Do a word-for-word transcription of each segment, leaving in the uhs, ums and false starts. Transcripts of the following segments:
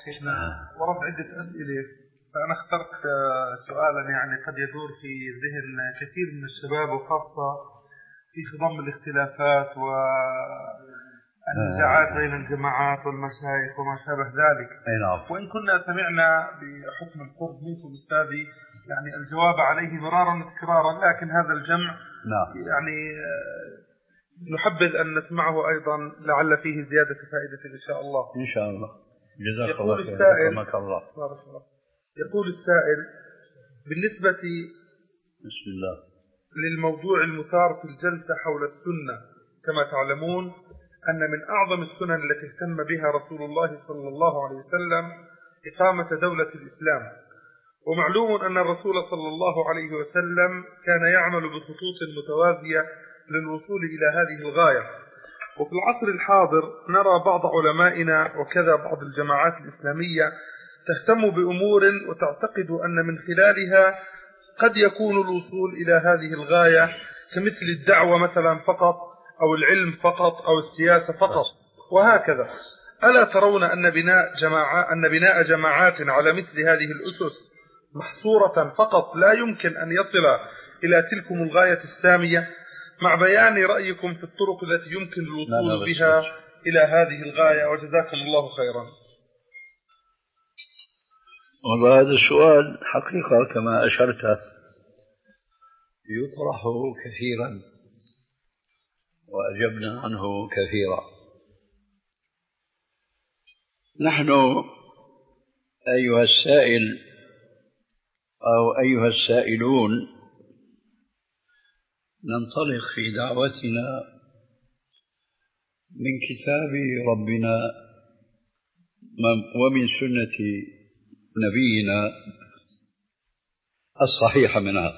نعم. ورد عدة أسئلة، فأنا اخترت سؤالا يعني قد يدور في ذهن كثير من الشباب، وخاصة في خضم الاختلافات والنزاعات بين الجماعات والمشايخ وما شابه ذلك. وإن كنا سمعنا بحكم القرب منكم أستاذي يعني الجواب عليه مرارا وتكرارا، لكن هذا الجمع يعني نحبذ أن نسمعه أيضا لعل فيه زيادة فائدة إن شاء الله. إن شاء الله. جزاك الله خير. الله. الله. يقول السائل: بالنسبة بسم الله للموضوع المثار في الجلسة حول السنة، كما تعلمون أن من أعظم السنن التي اهتم بها رسول الله صلى الله عليه وسلم إقامة دولة الإسلام، ومعلوم أن الرسول صلى الله عليه وسلم كان يعمل بخطوط متوازية للوصول إلى هذه الغاية. وفي العصر الحاضر نرى بعض علمائنا وكذا بعض الجماعات الإسلامية تهتم بأمور وتعتقد أن من خلالها قد يكون الوصول إلى هذه الغاية، كمثل الدعوة مثلا فقط، أو العلم فقط، أو السياسة فقط، وهكذا. ألا ترون أن بناء جماعة أن بناء جماعات على مثل هذه الأسس محصورة فقط لا يمكن أن يصل إلى تلكم الغاية السامية، مع بيان رأيكم في الطرق التي يمكن الوصول بها إلى هذه الغاية، وجزاكم الله خيرا. والله هذا السؤال حقيقة كما أشرت يطرح كثيرا وأجبنا عنه كثيرا. نحن أيها السائل أو أيها السائلون ننطلق في دعوتنا من كتاب ربنا ومن سنة نبينا الصحيحة منها.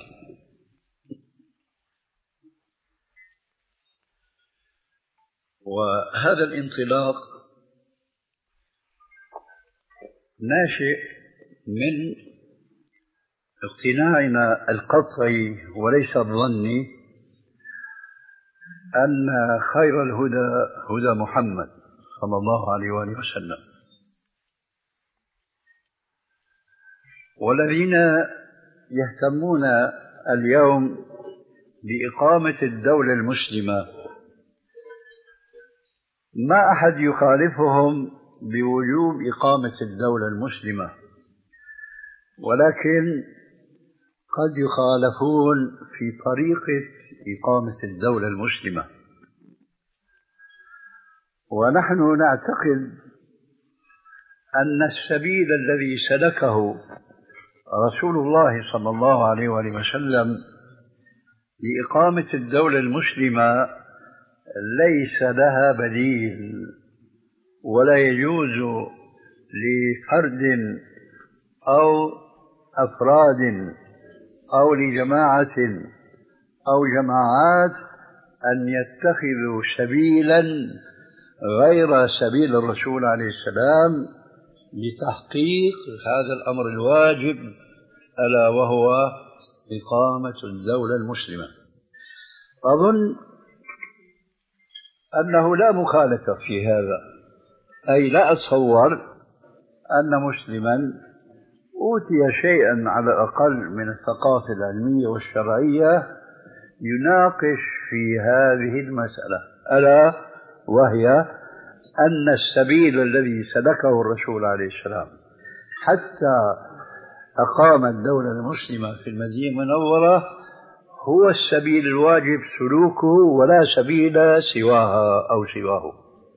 وهذا الانطلاق ناشئ من اقتناعنا القطعي وليس الظني أن خير الهدى هدى محمد صلى الله عليه وآله وسلم، والذين يهتمون اليوم بإقامة الدولة المسلمة ما أحد يخالفهم بوجوب إقامة الدولة المسلمة، ولكن قد يخالفون في طريقة إقامة الدولة المسلمة. ونحن نعتقد أن السبيل الذي سلكه رسول الله صلى الله عليه وآله وسلم لإقامة الدولة المسلمة ليس لها بديل، ولا يجوز لفرد أو أفراد أو لجماعة أو جماعات أن يتخذوا سبيلا غير سبيل الرسول عليه السلام لتحقيق هذا الأمر الواجب، ألا وهو إقامة الدولة المسلمة. أظن أنه لا مخالفة في هذا، أي لا أتصور أن مسلما أوتي شيئا على الأقل من الثقافة العلمية والشرعية يناقش في هذه المسألة، ألا وهي أن السبيل الذي سلكه الرسول عليه السلام حتى أقام الدولة المسلمة في المدينة المنورة هو السبيل الواجب سلوكه، ولا سبيل سواها أو سواه.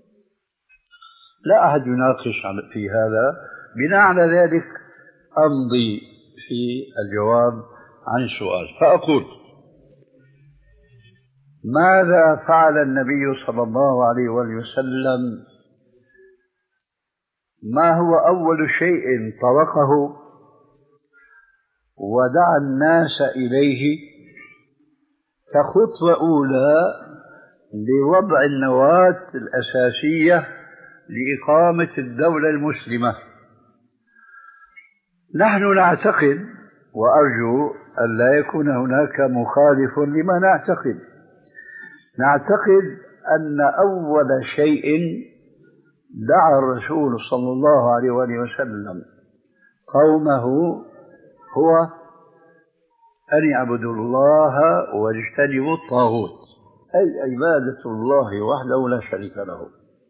لا أحد يناقش في هذا. بناء على ذلك أمضي في الجواب عن السؤال فأقول: ماذا فعل النبي صلى الله عليه وسلم؟ ما هو أول شيء طرقه ودعا الناس إليه كخطوة أولى لوضع النواة الأساسية لإقامة الدولة المسلمة؟ نحن نعتقد، وأرجو أن لا يكون هناك مخالف لما نعتقد، نعتقد أن أول شيء دعا الرسول صلى الله عليه وآله وسلم قومه هو أن يعبدوا الله واجتنبوا الطاغوت، أي عبادة الله وحده لا شريك له.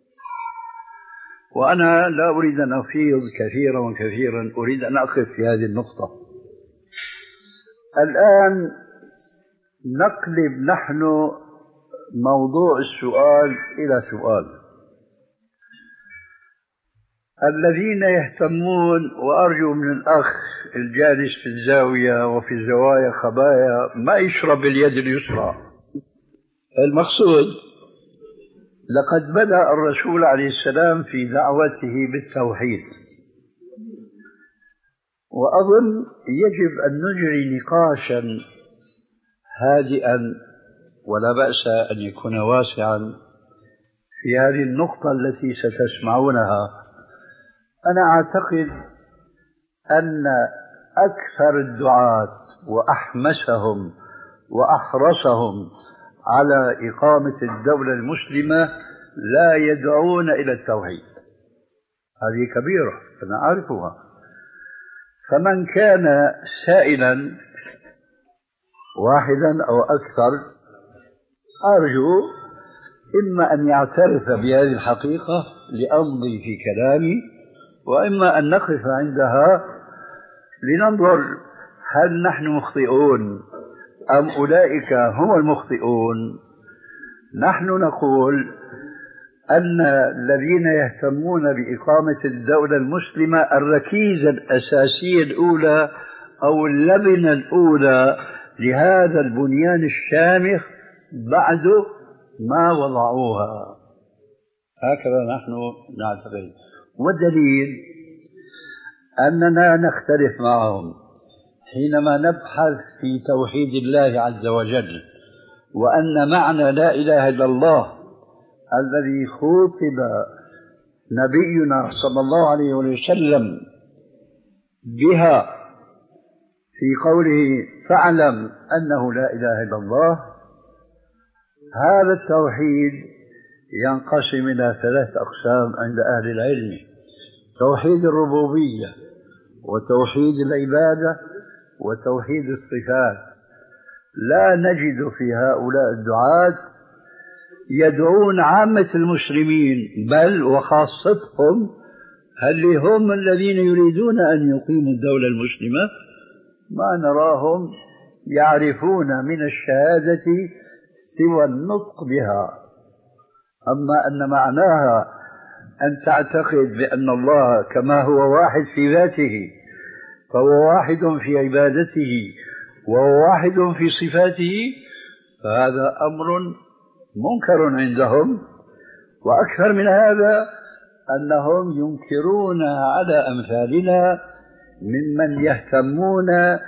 وأنا لا أريد أن أفيض كثيرا وكثيرا، أريد أن أقف في هذه النقطة. الآن نقلب نحن موضوع السؤال إلى سؤال. الذين يهتمون، وأرجو من الأخ الجالس في الزاوية وفي الزوايا خبايا ما يشرب باليد اليسرى. المقصود لقد بدأ الرسول عليه السلام في دعوته بالتوحيد، وأظن يجب أن نجري نقاشا هادئا ولا بأس أن يكون واسعا في هذه النقطة التي ستسمعونها. أنا أعتقد أن أكثر الدعاة وأحمسهم وأحرصهم على إقامة الدولة المسلمة لا يدعون إلى التوحيد. هذه كبيرة أنا أعرفها. فمن كان سائلا واحدا أو أكثر أرجو إما أن يعترف بهذه الحقيقة لأمضي في كلامي، وإما أن نقف عندها لننظر هل نحن مخطئون أم أولئك هم المخطئون. نحن نقول أن الذين يهتمون بإقامة الدولة المسلمة الركيزة الأساسية الأولى أو اللبنة الأولى لهذا البنيان الشامخ بعد ما وضعوها. هكذا نحن نعتقد، والدليل أننا نختلف معهم حينما نبحث في توحيد الله عز وجل، وأن معنى لا إله إلا الله الذي خوطب نبينا صلى الله عليه وسلم بها في قوله فاعلم أنه لا إله إلا الله، هذا التوحيد ينقسم إلى ثلاث أقسام عند أهل العلم: توحيد الربوبية، وتوحيد العبادة، وتوحيد الصفات. لا نجد في هؤلاء الدعاة يدعون عامة المسلمين، بل وخاصتهم هل هم الذين يريدون أن يقيموا الدولة المسلمة ما نراهم يعرفون من الشهادة سوى النطق بها. أما أن معناها أن تعتقد بأن الله كما هو واحد في ذاته فهو واحد في عبادته وهو واحد في صفاته، فهذا أمر منكر عندهم. وأكثر من هذا أنهم ينكرون على أمثالنا ممن يهتمون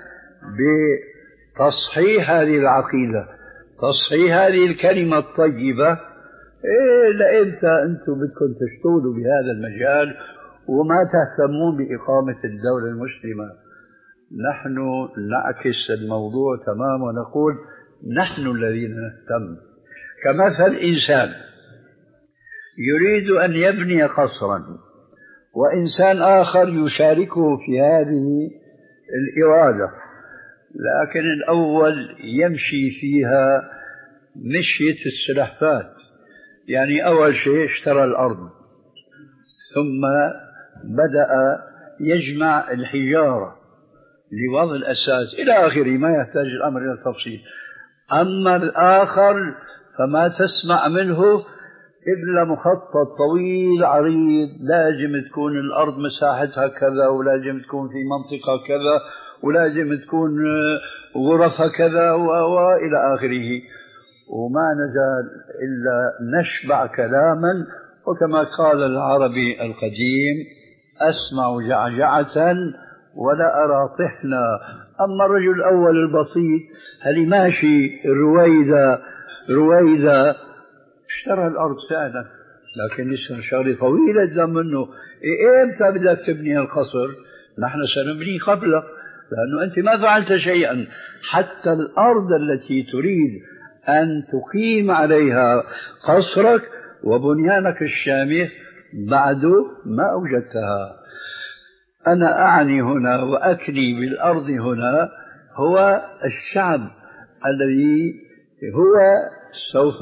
بتصحيح هذه العقيدة، تصحيح هذه الكلمة الطيبة. إيه لإمتى أنتم بدكم تشتغلوا بهذا المجال وما تهتمون بإقامة الدولة المسلمة؟ نحن نعكس الموضوع تماما ونقول نحن الذين نهتم. كمثل إنسان يريد أن يبني قصرا، وإنسان آخر يشاركه في هذه الإرادة، لكن الأول يمشي فيها مشية السلحفاة. يعني أول شيء اشترى الأرض، ثم بدأ يجمع الحجارة لوضع الأساس إلى آخره، ما يحتاج الأمر إلى التفصيل. أما الآخر فما تسمع منه إلا مخطط طويل عريض، لازم تكون الأرض مساحتها كذا، ولازم تكون في منطقة كذا، ولازم تكون غرفها كذا وإلى آخره. وما نزال إلا نشبع كلاما، وكما قال العربي القديم أسمع جعجعة ولا أرى طحنا. أما الرجل الأول البسيط هل ماشي رويدا رويدا اشترى الأرض فعلا، لكن لسه شغلة طويلة جدا منه. إيه إمتى بدك تبني القصر؟ نحن سنبني قبلك، لأنه أنت ما فعلت شيئا. حتى الأرض التي تريد أن تقيم عليها قصرك وبنيانك الشامخ بعد ما أوجدتها. أنا أعني هنا وأكني بالأرض هنا هو الشعب الذي هو سوف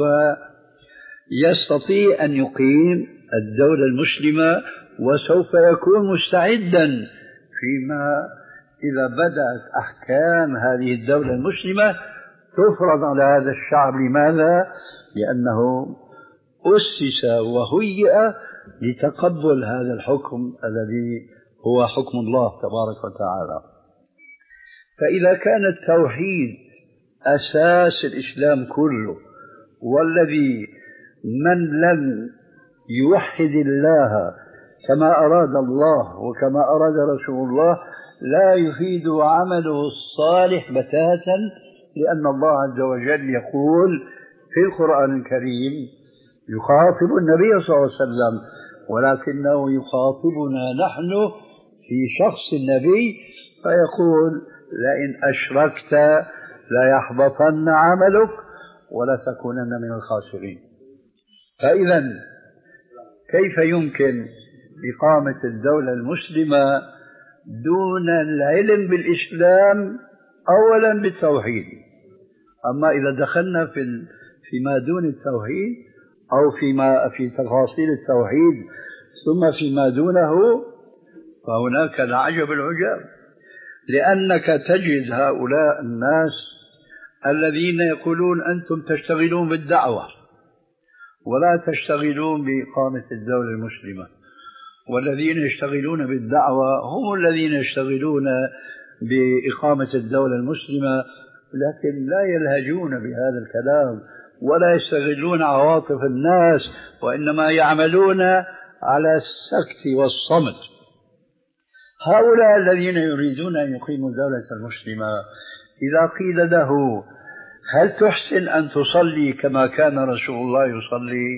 يستطيع أن يقيم الدولة المسلمة، وسوف يكون مستعدا فيما إذا بدأت أحكام هذه الدولة المسلمة تفرض على هذا الشعب. لماذا؟ لأنه أسس وهيئ لتقبل هذا الحكم الذي هو حكم الله تبارك وتعالى. فإذا كان التوحيد أساس الإسلام كله، والذي من لم يوحد الله كما أراد الله وكما أراد رسول الله لا يفيد عمله الصالح بتاتا، لأن الله عز وجل يقول في القرآن الكريم يخاطب النبي صلى الله عليه وسلم، ولكنه يخاطبنا نحن في شخص النبي، فيقول لئن أشركت ليحبطن عملك ولتكونن من الخاسرين. فإذا كيف يمكن إقامة الدولة المسلمة دون العلم بالإسلام أولا بالتوحيد؟ أما إذا دخلنا في فيما دون التوحيد أو فيما في تفاصيل التوحيد ثم فيما دونه، فهناك العجب العجاب، لأنك تجد هؤلاء الناس الذين يقولون أنتم تشتغلون بالدعوة ولا تشتغلون بإقامة الدولة المسلمة، والذين يشتغلون بالدعوة هم الذين يشتغلون بإقامة الدولة المسلمة، لكن لا يلهجون بهذا الكلام ولا يستغلون عواطف الناس، وإنما يعملون على السكت والصمت. هؤلاء الذين يريدون أن يقيموا الدولة المسلمة إذا قيل له هل تحسن أن تصلي كما كان رسول الله يصلي؟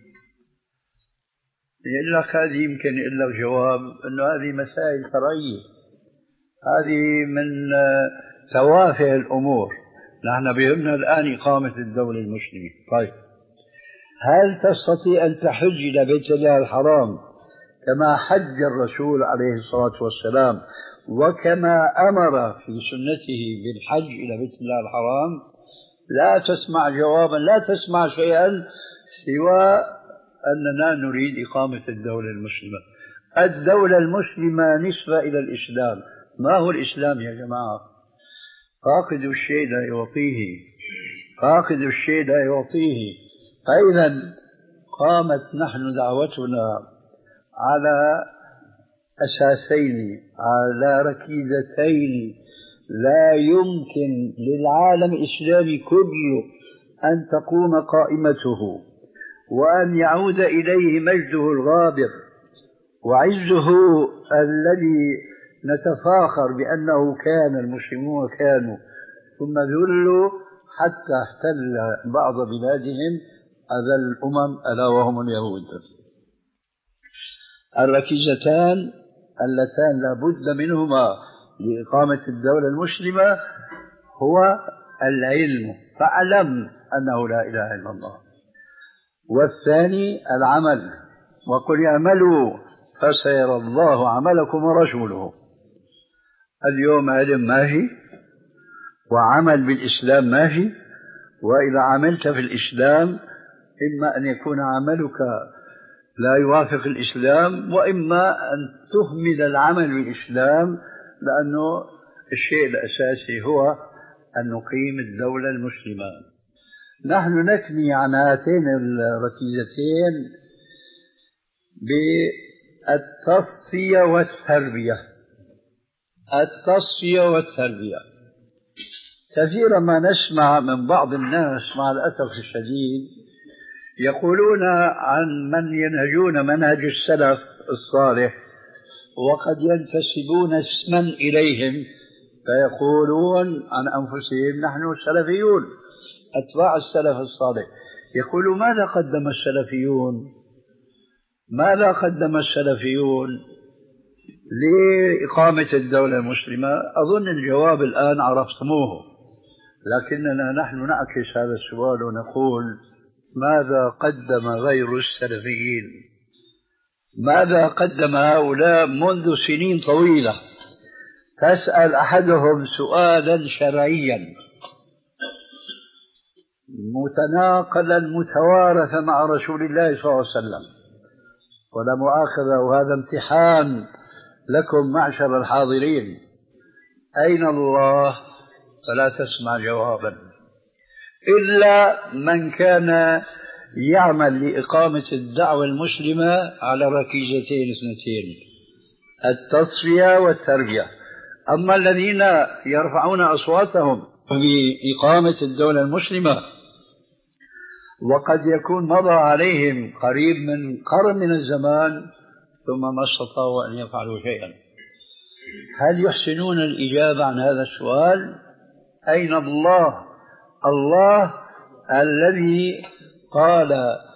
يقول لك هذه يمكن إلا الجواب أنه هذه مسائل فرعية، هذه من توافه الأمور، نحن بهمنا الآن إقامة الدولة المسلمة. طيب، هل تستطيع أن تحج إلى بيت الله الحرام كما حج الرسول عليه الصلاة والسلام وكما أمر في سنته بالحج إلى بيت الله الحرام؟ لا تسمع جوابا، لا تسمع شيئا سوى أننا نريد إقامة الدولة المسلمة. الدولة المسلمة نسبة إلى الإسلام. ما هو الإسلام يا جماعة؟ فاقد الشيء لا يعطيه، فاقد الشيء لا يعطيه. فإذا قامت نحن دعوتنا على أساسين، على ركيزتين لا يمكن للعالم الإسلامي كله أن تقوم قائمته وأن يعود إليه مجده الغابر وعزه الذي نتفاخر بأنه كان المسلمون كانوا، ثم ذلوا حتى احتل بعض بلادهم أذى الأمم ألا وهم اليهود. الركيزتان اللتان لا بد منهما لإقامة الدولة المسلمة هو العلم، فاعلم أنه لا إله إلا الله، والثاني العمل، وقل اعملوا فسيرى الله عملكم ورسوله. اليوم علم ماشي وعمل بالإسلام ماشي، وإذا عملت في الإسلام إما أن يكون عملك لا يوافق الإسلام، وإما أن تهمل العمل بالإسلام، لأنه الشيء الأساسي هو أن نقيم الدولة المسلمة. نحن نكني عن هاتين الركيزتين بالتصفية والتربية. التصفية والتربية كثيرا ما نسمع من بعض الناس مع الأسف الشديد يقولون عن من ينهجون منهج السلف الصالح وقد ينتسبون اسما إليهم، فيقولون عن أنفسهم نحن سلفيون أتباع السلف الصالح. يقولوا ماذا قدم السلفيون؟ ماذا قدم السلفيون لإقامة الدولة المسلمة؟ أظن الجواب الآن عرفتموه، لكننا نحن نعكس هذا السؤال ونقول ماذا قدم غير السلفيين؟ ماذا قدم هؤلاء منذ سنين طويلة؟ تسأل أحدهم سؤالا شرعيا متناقلا متوارثا مع رسول الله صلى الله عليه وسلم، ولا مؤاخذة وهذا امتحان لكم معشر الحاضرين، أين الله؟ فلا تسمع جوابا إلا من كان يعمل لإقامة الدعوة المسلمة على ركيزتين اثنتين، التصفية والتربية. أما الذين يرفعون أصواتهم بإقامة الدولة المسلمة وقد يكون مضى عليهم قريب من قرن من الزمان ثم ما استطاعوا أن يفعلوا شيئا، هل يحسنون الإجابة عن هذا السؤال؟ أين الله؟ الله الذي قال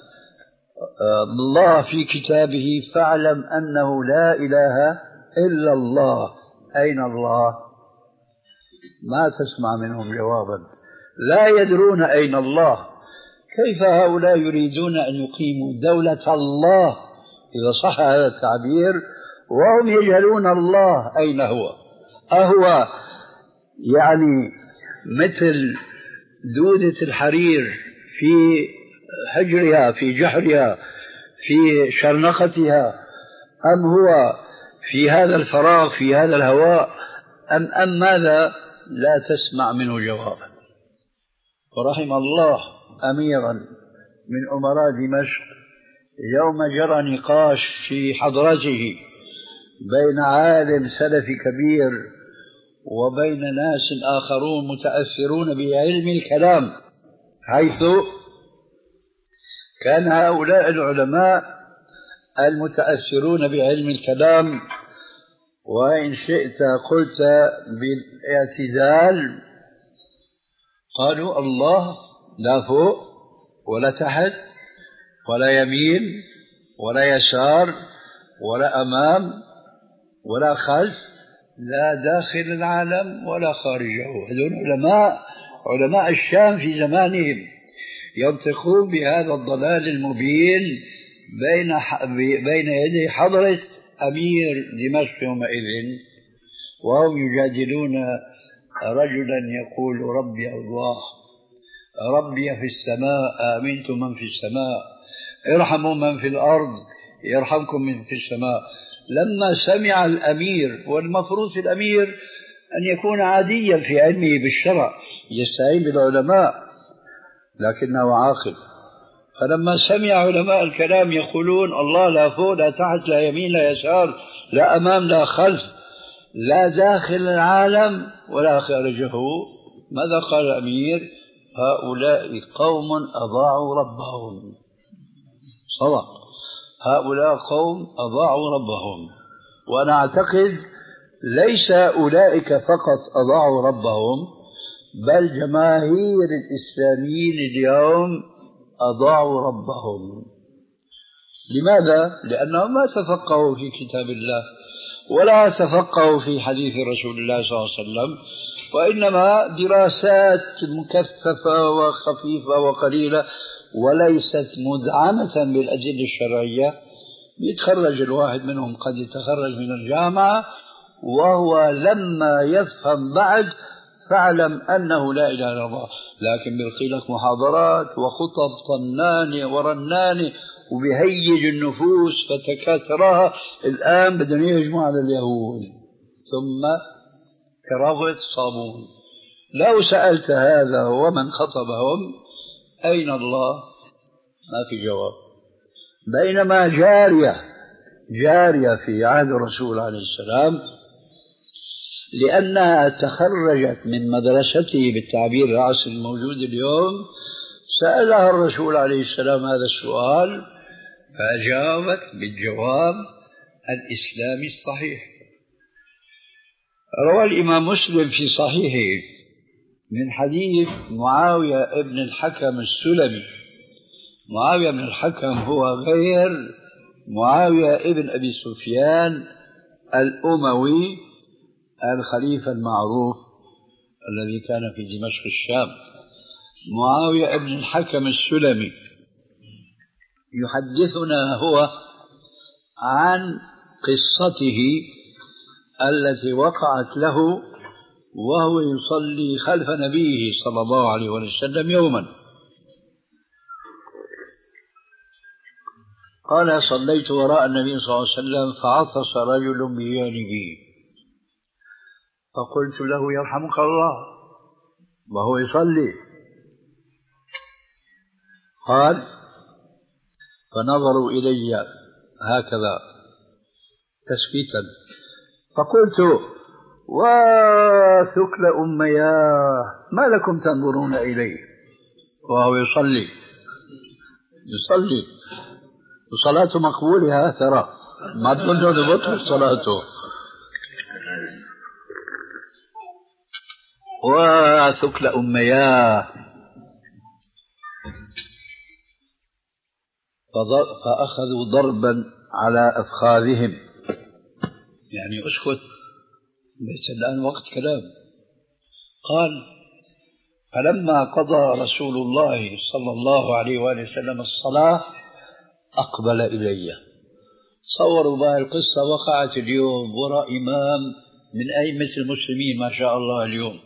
الله في كتابه فاعلم أنه لا إله إلا الله، أين الله؟ ما تسمع منهم جوابا، لا يدرون أين الله. كيف هؤلاء يريدون أن يقيموا دولة الله إذا صح هذا التعبير وهم يجهلون الله أين هو؟ أهو يعني مثل دودة الحرير في حجرها في جحرها في شرنقتها، أم هو في هذا الفراغ في هذا الهواء، أم أم ماذا؟ لا تسمع منه جوابا. ورحم الله أميرا من أمراء دمشق يوم جرى نقاش في حضرته بين عالم سلفي كبير وبين ناس آخرون متأثرون بعلم الكلام، حيث كان هؤلاء العلماء المتأثرون بعلم الكلام وإن شئت قلت بالاعتزال قالوا الله لا فوق ولا تحت ولا يمين ولا يسار ولا أمام ولا خلف، لا داخل العالم ولا خارجه. هذول علماء علماء الشام في زمانهم ينطقون بهذا الضلال المبين بين بين يدي حضرة أمير دمشق يومئذ، وهم يجادلون رجلا يقول ربي الله، ربي في السماء آمنت من في السماء، ارحموا من في الأرض يرحمكم من في السماء. لما سمع الأمير، والمفروض في الأمير أن يكون عاديا في علمه بالشرع يستعين بالعلماء لكنه عاقل، فلما سمع علماء الكلام يقولون الله لا فوق لا تحت لا يمين لا يسار لا أمام لا خلف لا داخل العالم ولا خارجه، ماذا قال الأمير؟ هؤلاء قوم أضاعوا ربهم. صدق، هؤلاء قوم أضاعوا ربهم. وأنا أعتقد ليس أولئك فقط أضاعوا ربهم، بل جماهير الإسلاميين اليوم أضاعوا ربهم. لماذا؟ لأنهم ما تفقهوا في كتاب الله ولا تفقهوا في حديث رسول الله صلى الله عليه وسلم، وإنما دراسات مكثفة وخفيفة وقليلة وليست مدعمة بالأدلة الشرعية. يتخرج الواحد منهم قد يتخرج من الجامعة وهو لما يفهم بعد فاعلم أنه لا إله إلا الله، لكن بيلقي لك محاضرات وخطب طنانة ورنانة وبيهيج النفوس فتكاثرها الآن بدهم يهجموا على اليهود ثم كرغة صابون. لو سألت هذا ومن خطبهم أين الله؟ ما في جواب. بينما جارية جارية في عهد الرسول عليه السلام لأنها تخرجت من مدرسته بالتعبير العصري الموجود اليوم سألها الرسول عليه السلام هذا السؤال فأجابت بالجواب الإسلامي الصحيح. روى الإمام مسلم في صحيحه من حديث معاوية ابن الحكم السلمي. معاوية بن الحكم هو غير معاوية ابن أبي سفيان الأموي الخليفة المعروف الذي كان في دمشق الشام. معاوية ابن الحكم السلمي يحدثنا هو عن قصته التي وقعت له وهو يصلي خلف نبيه صلى الله عليه وسلم يوما. قال: صليت وراء النبي صلى الله عليه وسلم فعطس رجل بجانبي، فقلت له: يرحمك الله، وهو يصلي. قال: فنظروا إلي هكذا تسكيتا، فقلت: وثكل أمياه، ما لكم تنظرون إليه وهو يصلي يصلي وصلاته مقبولة، ترى ما تظنوا بطل صلاته. وثكل أمياه. فأخذوا ضربا على أفخاذهم، يعني اسكت ليس الآن وقت كلام. قال: فلما قضى رسول الله صلى الله عليه وآله وسلم الصلاة أقبل إلي. صوروا بقى القصة وقعت اليوم وراء إمام من أئمة المسلمين ما شاء الله. اليوم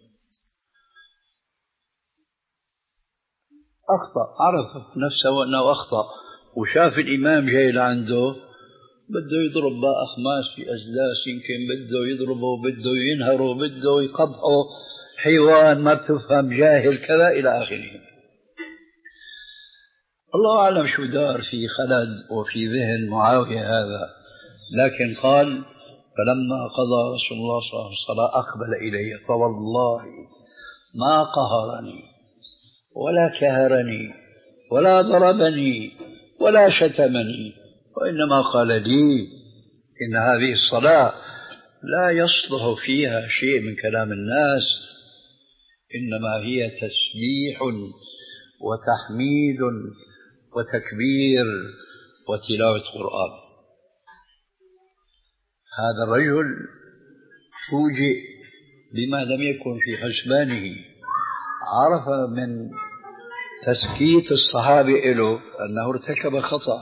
أخطأ، عرف نفسه أنه أخطأ، وشاف الإمام جاي لعنده بده يضرب بقى أخماس في أزلاس، يمكن بده يضربه، بده ينهره، بده يقبحه، حيوان ما بتفهم، جاهل، كذا إلى آخره. الله أعلم شو دار في خلد وفي ذهن معاوية هذا، لكن قال: فلما قضى رسول الله صلى الله عليه وسلم الصلاة أقبل إلي، فوالله ما قهرني ولا كهرني ولا ضربني ولا شتمني، وإنما قال لي: إن هذه الصلاة لا يصلح فيها شيء من كلام الناس، إنما هي تسبيح وتحميد وتكبير وتلاوة قرآن. هذا الرجل فوجئ بما لم يكن في حسبانه، عرف من تسكيت الصحابة له أنه ارتكب خطأ،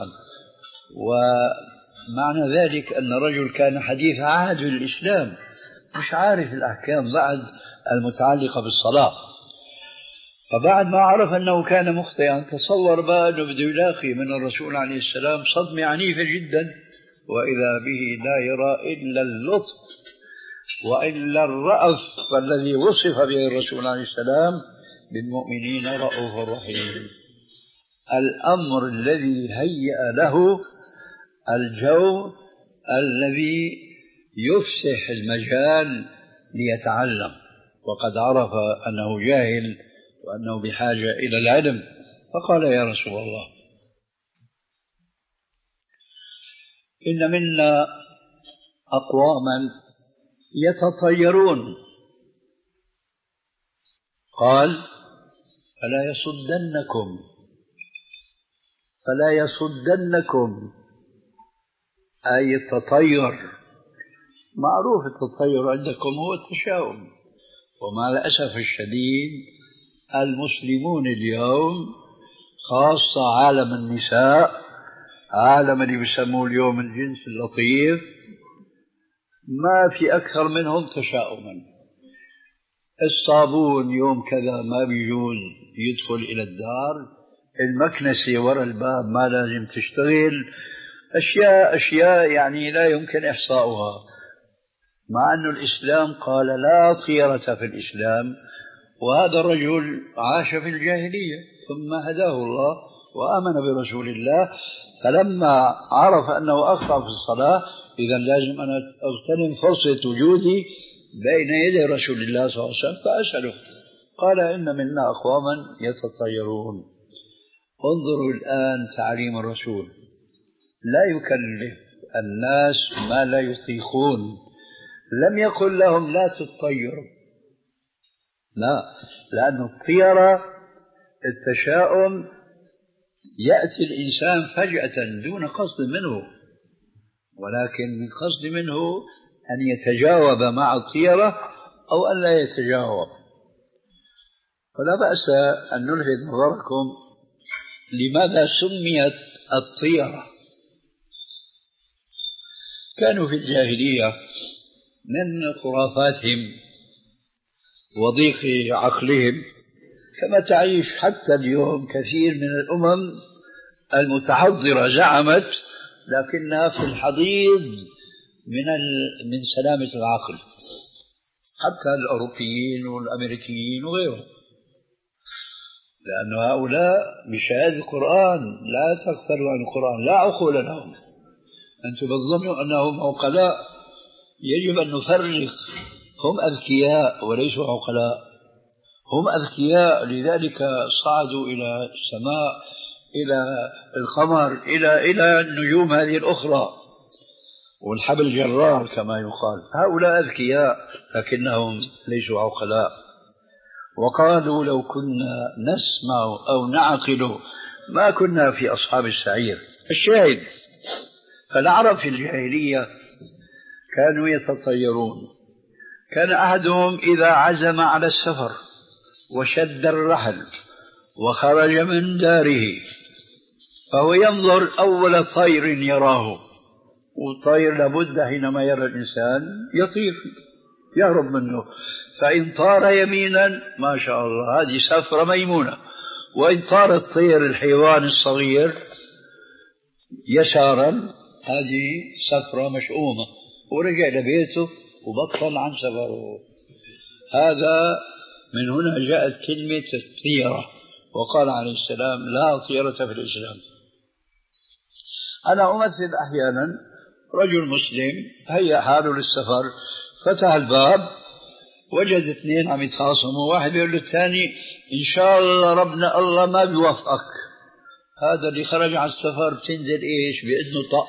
ومعنى ذلك أن الرجل كان حديث عهد بالإسلام، مش عارف الأحكام بعد المتعلقة بالصلاة. فبعد ما عرف أنه كان مخطئا تصور بقى أنه بده يلاقي من الرسول عليه السلام صدمة عنيفة جدا، وإذا به لا يرى إلا اللطف وإلا الرأف الذي وصف به الرسول عليه السلام: بالمؤمنين رؤوف رحيم. الأمر الذي هيأ له الجو الذي يفسح المجال ليتعلم، وقد عرف أنه جاهل وأنه بحاجة إلى العلم، فقال: يا رسول الله، إن منا أقواما يتطيرون. قال: فلا يصدنكم فلا يصدنكم أي التطير. معروف التطير عندكم هو التشاؤم، ومع الأسف الشديد المسلمون اليوم، خاصة عالم النساء، عالم اللي بيسموه اليوم الجنس اللطيف، ما في أكثر منهم تشاؤما. الصابون يوم كذا ما بيجوز يدخل إلى الدار، المكنسة وراء الباب ما لازم تشتغل، أشياء أشياء يعني لا يمكن إحصاؤها، مع أن الإسلام قال لا طيرة في الإسلام. وهذا الرجل عاش في الجاهلية ثم هداه الله وآمن برسول الله، فلما عرف أنه أخطأ في الصلاة إذا لازم أنا أغتنم فرصة وجودي بين يدي رسول الله صلى الله عليه وسلم فأسأله. قال: إن منا أقواما يتطيرون. انظروا الآن تعليم الرسول، لا يكلف الناس ما لا يطيقون، لم يقل لهم لا تطيروا، لا، لأن الطيرة التشاؤم يأتي الإنسان فجأة دون قصد منه، ولكن من قصد منه أن يتجاوب مع الطيرة أو أن لا يتجاوب. فلا بأس أن نلفت نظركم لماذا سميت الطيرة. كانوا في الجاهلية من خرافاتهم وضيق عقلهم كما تعيش حتى اليوم كثير من الأمم المتحضرة زعمت، لكنها في الحضيض من من سلامة العقل، حتى الأوروبيين والأمريكيين وغيرهم، لأن هؤلاء بشهادة القرآن لا تغفلوا عن القرآن، لا عقول لهم. أنتم بتظنوا أنهم عقلاء، يجب أن نفرق، هم أذكياء وليسوا عقلاء، هم أذكياء لذلك صعدوا إلى السماء، إلى القمر، إلى إلى النجوم هذه الأخرى والحبل الجرار كما يقال. هؤلاء أذكياء لكنهم ليسوا عقلاء. وقالوا لو كنا نسمع أو نعقل ما كنا في أصحاب السعير. الشاهد، فالعرب في الجاهلية كانوا يتطيرون. كان أحدهم إذا عزم على السفر وشد الرحل وخرج من داره فهو ينظر أول طير يراه، والطير لابد حينما يرى الإنسان يطير يهرب منه، فإن طار يمينا ما شاء الله هذه سفرة ميمونة، وإن طار الطير الحيوان الصغير يسارا هذه سفرة مشؤومة، ورجع لبيته وبطل عن سفره. هذا من هنا جاءت كلمة الطيرة، وقال عليه السلام لا طيرة في الإسلام. أنا أمثل أحيانا رجل مسلم هيأ حاله للسفر، فتح الباب وجد اثنين عم يتخاصموا، واحد يقول للثاني إن شاء الله ربنا الله ما بيوفقك. هذا اللي خرج على السفر بتنزل إيش بإذنه طق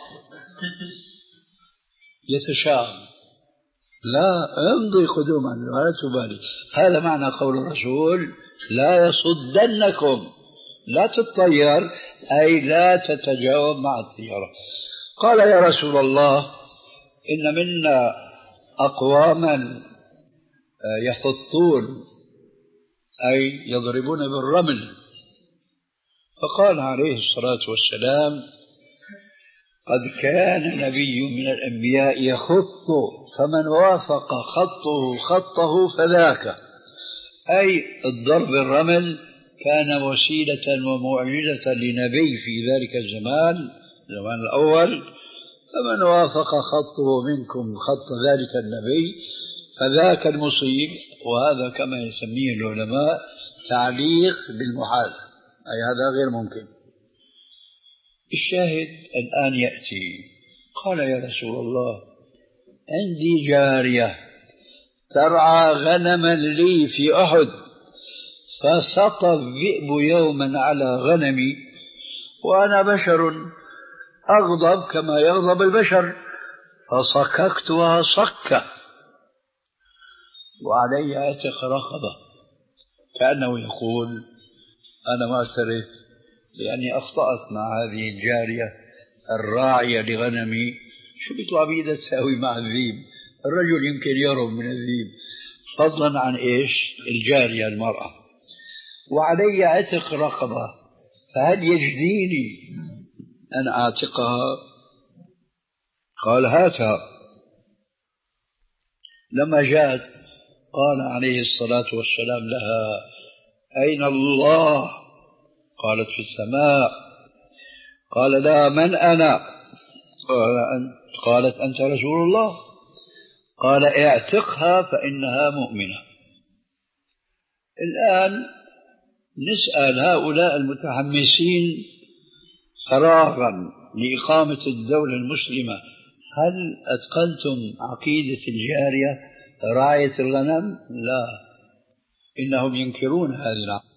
يتشاءم، لا امضي قدوما ولا تبالي. هذا معنى قول الرسول لا يصدنكم، لا تتطير أي لا تتجاوب مع الطيرة. قال يا رسول الله إن منا أقواما يخطون أي يضربون بالرمل. فقال عليه الصلاة والسلام قد كان نبي من الأنبياء يخط فمن وافق خطه خطه فذاك، أي الضرب الرمل كان وسيلة ومعجزة لنبي في ذلك الزمان، الزمان الأول، فمن وافق خطه منكم خط ذلك النبي فذاك المصيب. وهذا كما يسميه العلماء تعليق بالمحال، أي هذا غير ممكن. الشاهد الآن يأتي قال يا رسول الله عندي جارية ترعى غنما لي في أحد، فسقى الذئب يوما على غنمي وأنا بشر أغضب كما يغضب البشر، فصككتها صكة وعلي عتق رقبة. كأنه يقول أنا معترف لأني أخطأت مع هذه الجارية الراعية لغنمي، شو بيطلع بيدها تساوي مع الذيب؟ الرجل يمكن يهرب من الذيب، فضلا عن إيش الجارية المرأة. وعلي عتق رقبة، فهل يجديني أن أعتقها؟ قال هاتها. لما جاءت قال عليه الصلاة والسلام لها أين الله؟ قالت في السماء. قال لا من أنا؟ قالت أنت رسول الله. قال اعتقها فإنها مؤمنة. الآن نسأل هؤلاء المتحمسين فراغا لإقامة الدولة المسلمة هل أتقنتم عقيدة الجارية راعية الغنم؟ لا، إنهم ينكرون هذه العقيدة.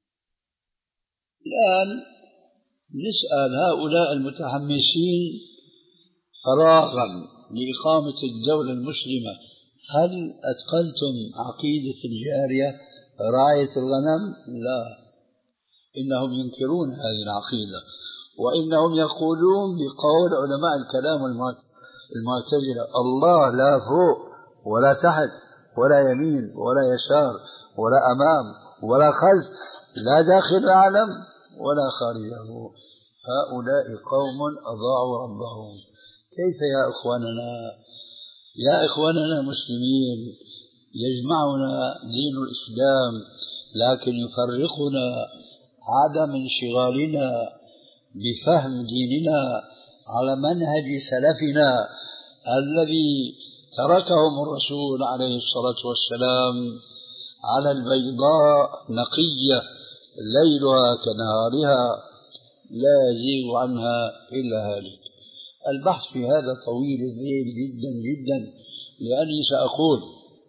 الآن نسأل هؤلاء المتحمسين فراغا لإقامة الدولة المسلمة هل أتقنتم عقيدة الجارية راعية الغنم؟ لا، إنهم ينكرون هذه العقيدة، وإنهم يقولون بقول علماء الكلام المعتزلة الله لا فوق ولا تحت ولا يمين ولا يسار ولا أمام ولا خلف، لا داخل العالم ولا خارجه. هؤلاء قوم أضاعوا ربهم. كيف يا إخواننا يا إخواننا المسلمين يجمعنا دين الإسلام لكن يفرقنا عدم انشغالنا بفهم ديننا على منهج سلفنا الذي تركهم الرسول عليه الصلاة والسلام على البيضاء نقية ليلها كنهارها لا يزيغ عنها إلا هالك. البحث في هذا طويل الذيل جدا جدا، لأني سأقول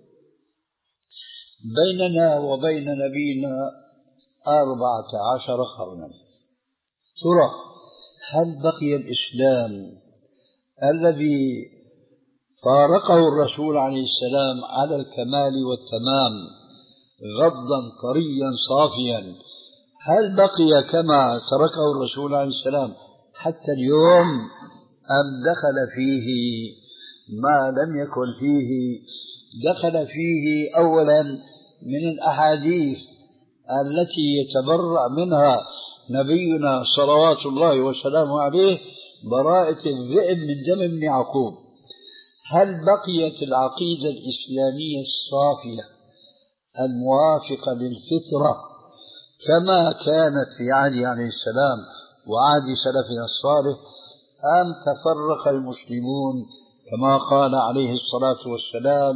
بيننا وبين نبينا أربعة عشر قرنا. ترى هل بقي الإسلام الذي فارقه الرسول عليه السلام على الكمال والتمام غضا طريا صافيا، هل بقي كما تركه الرسول عليه السلام حتى اليوم، أم دخل فيه ما لم يكن فيه؟ دخل فيه أولا من الأحاديث التي يتبرأ منها نبينا صلوات الله وسلامه عليه براءة الذئب من دم ابن يعقوب. هل بقيت العقيدة الإسلامية الصافية الموافقة للفطرة كما كانت في عهد عليه السلام وعهد سلفنا الصالح، أم تفرق المسلمون كما قال عليه الصلاة والسلام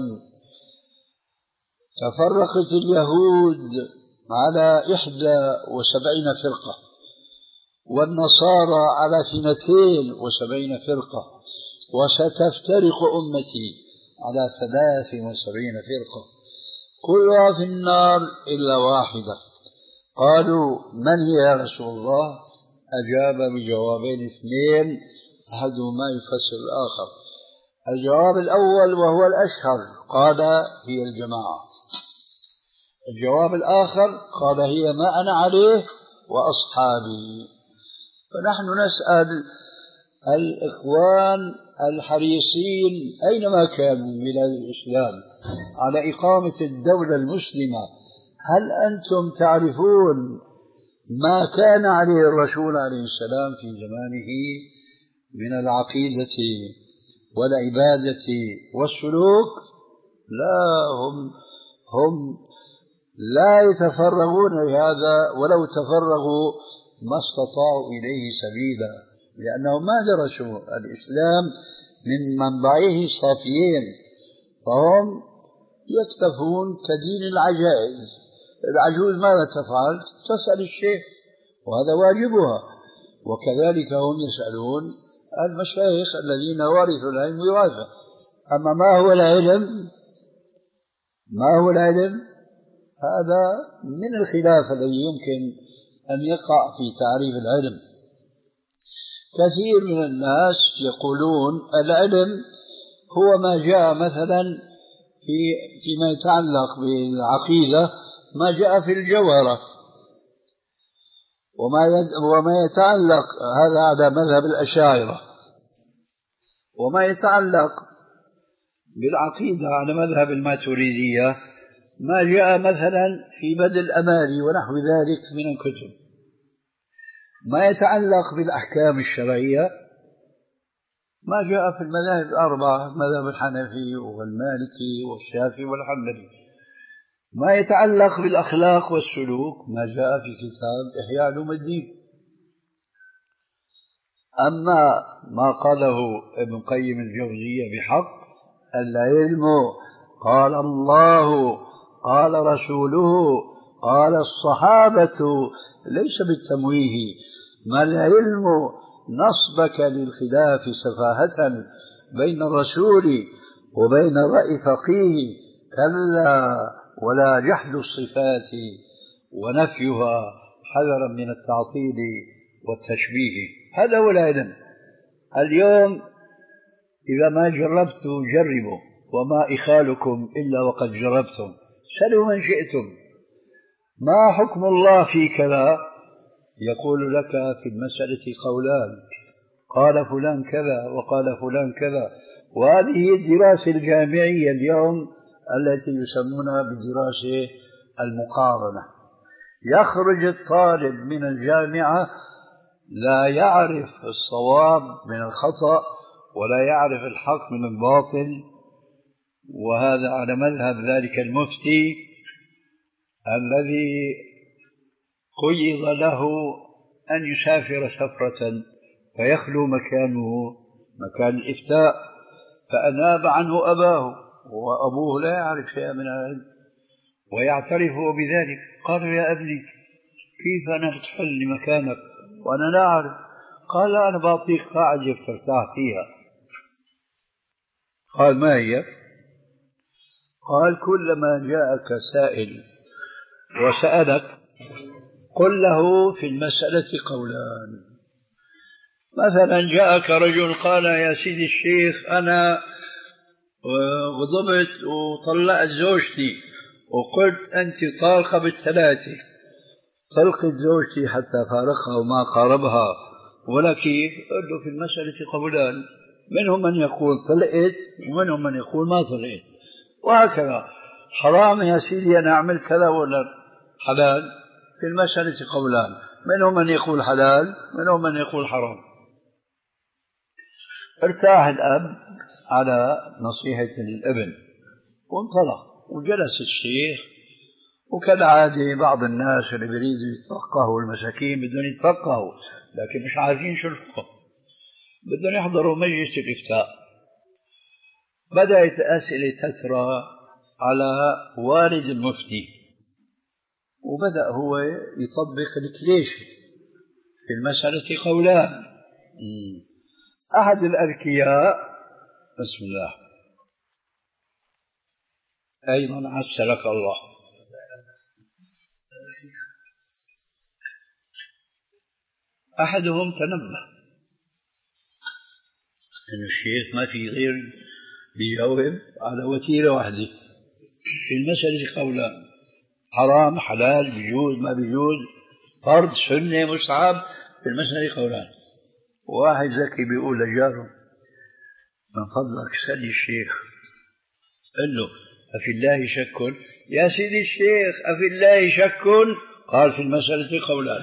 تفرقت اليهود على إحدى وسبعين فرقة والنصارى على اثنتين وسبعين فرقة وستفترق أمتي على ثلاث وسبعين فرقة كلها في النار إلا واحدة؟ قالوا من هي يا رسول الله؟ أجاب بجوابين اثنين أحدهما يفسر الآخر. الجواب الأول وهو الأشهر قال هي الجماعة، الجواب الآخر قال هي ما أنا عليه وأصحابي. فنحن نسأل الإخوان الحريصين أينما كانوا من بلاد الإسلام على إقامة الدولة المسلمة، هل أنتم تعرفون ما كان عليه الرسول عليه السلام في زمانه من العقيدة والعبادة والسلوك؟ لا، هم هم لا يتفرغون لهذا، ولو تفرغوا ما استطاعوا إليه سبيلا، لأنهم ما درسوا الإسلام من منبعه صافيين، فهم يكتفون كدين العجائز. العجوز ماذا تفعل؟ تسأل الشيخ وهذا واجبها، وكذلك هم يسألون المشايخ الذين ورثوا العلم وراثة. أما ما هو العلم؟ ما هو العلم؟ هذا من الخلاف الذي يمكن أن يقع في تعريف العلم. كثير من الناس يقولون العلم هو ما جاء مثلا في فيما يتعلق بالعقيدة ما جاء في الجوهرة، وما وما يتعلق هذا على مذهب الأشاعرة، وما يتعلق بالعقيدة على مذهب الماتريدية ما جاء مثلا في بدء الأماري ونحو ذلك من الكتب. ما يتعلق بالأحكام الشرعية ما جاء في المذاهب الأربعة، المذهب الحنفي والمالكي والشافعي والحنبلي. ما يتعلق بالأخلاق والسلوك ما جاء في كتاب إحياء علوم الدين. أما ما قاله ابن قيم الجوزية بحق، العلم قال الله قال رسوله قال الصحابة، ليس بالتمويه. ما العلم نصبك للخلاف سفاهة بين الرسول وبين رأي فقيه، كلا ولا جحد الصفات ونفيها حذرا من التعطيل والتشبيه. هذا هو العلم. اليوم إذا ما جربتوا جربوا، وما إخالكم إلا وقد جربتم، سلوا من شئتم. ما حكم الله في كذا؟ يقول لك في المسألة قولان، قال فلان كذا وقال فلان كذا. وهذه الدراسة الجامعية اليوم التي يسمونها بدراسة المقارنة. يخرج الطالب من الجامعة لا يعرف الصواب من الخطأ ولا يعرف الحق من الباطل، وهذا على مذهب ذلك المفتي الذي قيض له أن يسافر سفرة فيخلو مكانه مكان الإفتاء، فأناب عنه أباه، وأبوه لا يعرف شيئا من العلم ويعترف بذلك. قالوا يا ابني كيف أنا بدخل لمكانك وأنا لا أعرف؟ قال أنا بعطيك قاعدة ترتاح فيها. قال ما هي؟ قال كلما جاءك سائل وسألك قل له في المسألة قولان. مثلا جاءك رجل قال يا سيدي الشيخ أنا غضبت وطلقت زوجتي وقلت أنت طالقة بالثلاثة، طلقت زوجتي حتى فارقها وما قاربها ولا كيف؟ قل له في المسألة قولان، منهم من يقول طلقت ومنهم من يقول ما طلقت، وهكذا. حرام يا سيدي أنا أعمل كذا ولا حلال؟ في المسألة قولان، منهم من يقول حلال منهم من يقول حرام. ارتاح الأب على نصيحة الابن وانطلق، وجلس الشيخ، وكالعادة بعض الناس اللي بيريدوا يتفقهوا المساكين بدهم يتفقهوا لكن مش عارفين شو الفقه، بدهم يحضروا مجلس الإفتاء. بدأت أسئلة تترى على والد المفتي، وبدأ هو يطبق الكليشة في المسألة قولان. أحد الأذكياء بسم الله أيضا عسلك الله أحدهم تنبه أن الشيخ ما في غير بيجاوب على وتيرة واحدة في المسألة قولان، حرام حلال بيجوز ما بيجوز فرض سنة مستحب، في المسألة قولان. واحد ذكي بيقول لجاره من فضلك سأل الشيخ قال له أفي الله شك؟ يا سيدي الشيخ أفي الله شك؟ قال في المسألة قولان.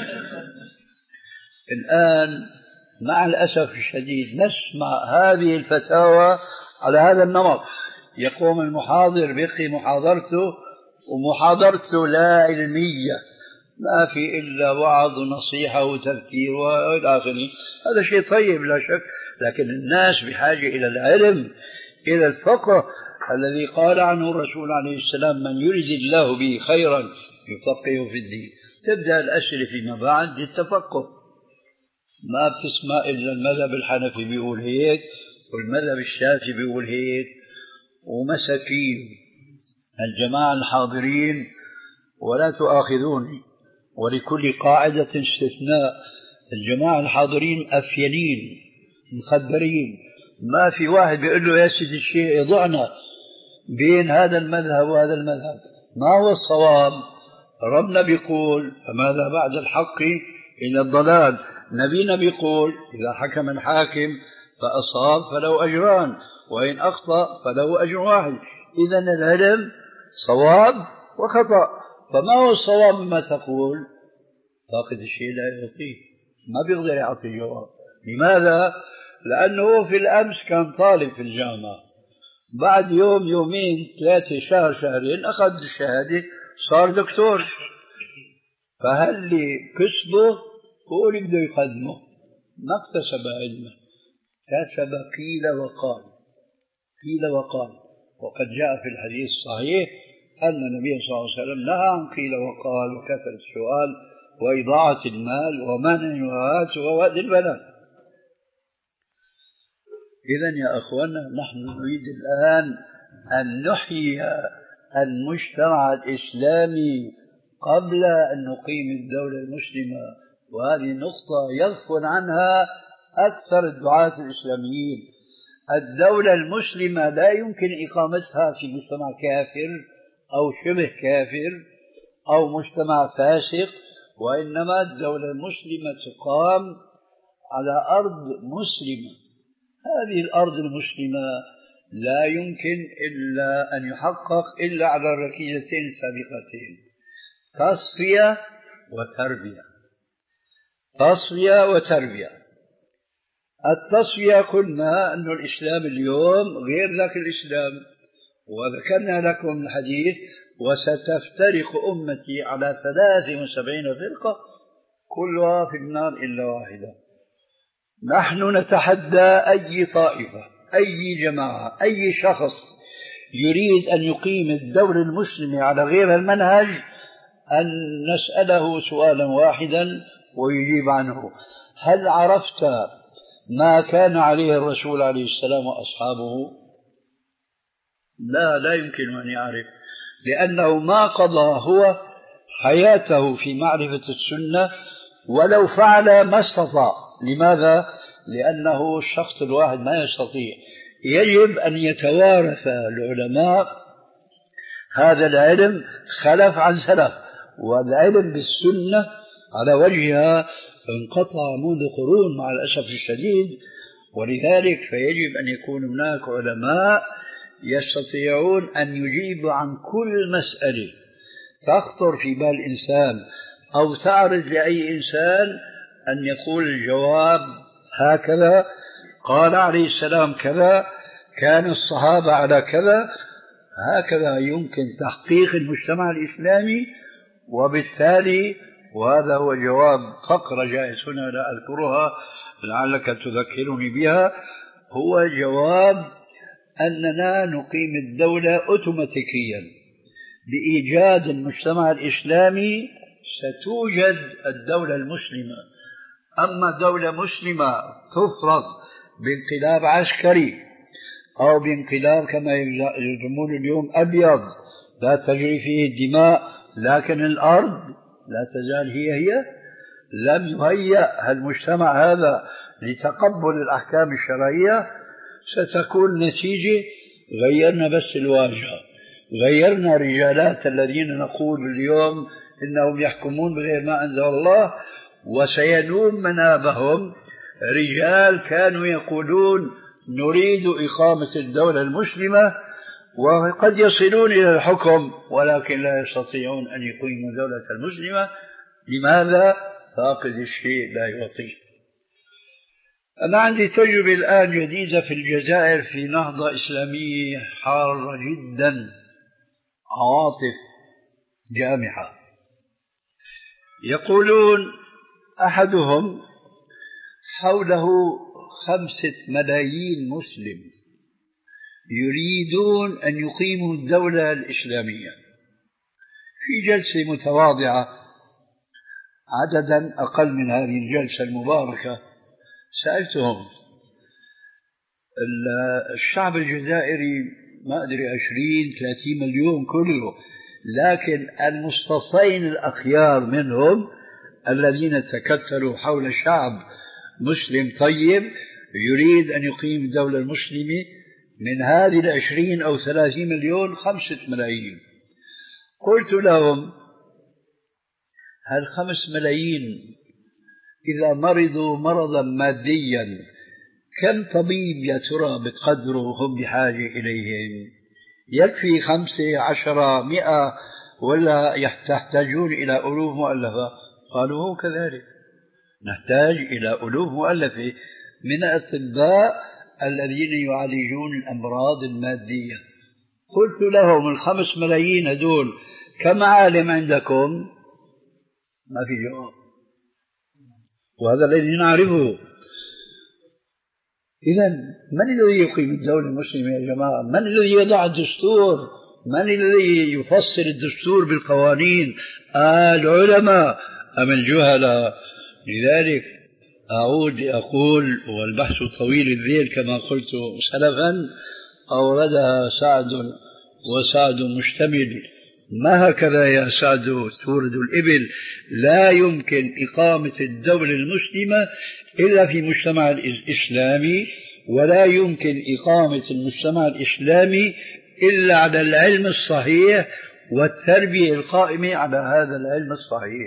الآن مع الأسف الشديد نسمع هذه الفتاوى على هذا النمط. يقوم المحاضر بيقي محاضرته ومحاضرته لا علمية، ما في إلا وعظ ونصيحة وتذكير وإلى آخره. هذا شيء طيب لا شك، لكن الناس بحاجة إلى العلم، إلى الفقه الذي قال عنه الرسول عليه السلام من يريد الله به خيرا يفقهه في الدين. تبدأ الأسئلة فيما بعد للتفقه، ما بتسمع إلا المذهب الحنفي بيقول هيك والمذهب الشافعي بيقول هيك، ومساكين الجماعة الحاضرين ولا تؤاخذوني ولكل قاعدة استثناء. الجماعة الحاضرين أفينين مخبرين، ما في واحد بيقول له يا سيدي الشيخ يضعنا بين هذا المذهب وهذا المذهب، ما هو الصواب؟ ربنا بيقول فماذا بعد الحق إلى الضلال، نبينا بيقول إذا حكم الحاكم فأصاب فله أجران وإن أخطأ فله أجر واحد. إذن العلم صواب وخطأ، فما هو الصواب مما تقول؟ فاقد الشيء لا يعطيه، ما بيقدر يعطي جواب. لماذا؟ لأنه في الأمس كان طالب في الجامعة، بعد يوم يومين ثلاثة شهر شهرين أخذ الشهادة صار دكتور، فهل اللي كسبه هو اللي بده يقدمه، ما اكتسب علمه، كسب قيل وقال قيل وقال. وقد جاء في الحديث الصحيح أن النبي صلى الله عليه وسلم نهى عن قيل وقال وكثرة السؤال وإضاعة المال ومنع الوهات ووأد البنات. إذن يا أخوانا نحن نريد الآن أن نحيي المجتمع الإسلامي قبل أن نقيم الدولة المسلمة، وهذه نقطة يغفل عنها أكثر الدعاة الإسلاميين. الدولة المسلمة لا يمكن إقامتها في مجتمع كافر أو شبه كافر أو مجتمع فاسق، وإنما الدولة المسلمة تقام على أرض مسلمة. هذه الأرض المسلمة لا يمكن إلا أن يحقق إلا على الركيزتين السابقتين: تصفية وتربية. تصفية وتربية. التصفية قلنا أن الإسلام اليوم غير ذاك الإسلام، وذكرنا لكم الحديث: وستفترق أمتي على ثلاث وسبعين فرقة كلها في النار إلا واحدة. نحن نتحدى أي طائفة، أي جماعة، أي شخص يريد أن يقيم الدولة المسلمة على غير المنهج أن نسأله سؤالا واحدا ويجيب عنه: هل عرفت ما كان عليه الرسول عليه السلام وأصحابه؟ لا، لا يمكن أن يعرف، لأنه ما قضى هو حياته في معرفة السنة، ولو فعل ما استطاع. لماذا؟ لأنه الشخص الواحد ما يستطيع. يجب أن يتوارث العلماء هذا العلم خلف عن سلف، والعلم بالسنة على وجهها انقطع منذ قرون مع الأسف الشديد. ولذلك فيجب أن يكون هناك علماء يستطيعون أن يجيبوا عن كل مسألة تخطر في بال إنسان أو تعرض لأي إنسان، أن يقول الجواب هكذا، قال عليه السلام كذا، كان الصحابة على كذا. هكذا يمكن تحقيق المجتمع الإسلامي. وبالتالي وهذا هو جواب فقرة جائز هنا لا أذكرها لعلك تذكرني بها، هو جواب أننا نقيم الدولة أوتوماتيكيا بإيجاد المجتمع الإسلامي. ستوجد الدولة المسلمة، أما دولة مسلمة تفرض بانقلاب عسكري أو بانقلاب كما يسمون اليوم أبيض لا تجري فيه الدماء، لكن الأرض لا تزال هي هي، لم يهيأ المجتمع هذا لتقبل الأحكام الشرعية، ستكون نتيجة غيرنا بس الواجهة، غيرنا رجالات الذين نقول اليوم إنهم يحكمون بغير ما أنزل الله، وسينوم منابهم رجال كانوا يقولون نريد إقامة الدولة المسلمة، وقد يصلون إلى الحكم ولكن لا يستطيعون أن يقيموا دولة المسلمة. لماذا؟ فاقد الشيء لا يعطيه. أنا عندي تجربة الآن جديدة في الجزائر في نهضة إسلامية حارة جدا، عواطف جامحة. يقولون أحدهم حوله خمسة ملايين مسلم يريدون أن يقيموا الدولة الإسلامية. في جلسة متواضعة عددا أقل من هذه الجلسة المباركة سألتهم: الشعب الجزائري ما أدري عشرين ثلاثين مليون كله، لكن المصطفين الأخيار منهم الذين تكتلوا حول شعب مسلم طيب يريد أن يقيم الدولة المسلمة، من هذه العشرين أو ثلاثين مليون خمسة ملايين. قلت لهم: هل خمس ملايين إذا مرضوا مرضا ماديا كم طبيب يا ترى بتقدروا هم بحاجة إليهم؟ يكفي خمسة عشرة مئة ولا يحتاجون إلى ألوف مؤلفة؟ قالوا هو كذلك، نحتاج إلى ألوف مؤلفة من الأطباء الذين يعالجون الأمراض المادية. قلت لهم: الخمس ملايين هدول كم عالم عندكم؟ ما في جواب، وهذا الذي نعرفه. إذن من الذي يقيم الدولة المسلمة يا جماعة؟ من الذي يضع الدستور؟ من الذي يفسر الدستور بالقوانين؟ آه العلماء أم الجهلاء؟ لذلك أعود أقول، والبحث طويل الذيل كما قلت سلفا، أوردها سعد وسعد مشتمل. ما هكذا يا سعد تورد الإبل؟ لا يمكن إقامة الدولة المسلمة إلا في مجتمع الإسلامي، ولا يمكن إقامة المجتمع الإسلامي إلا على العلم الصحيح والتربية القائمة على هذا العلم الصحيح.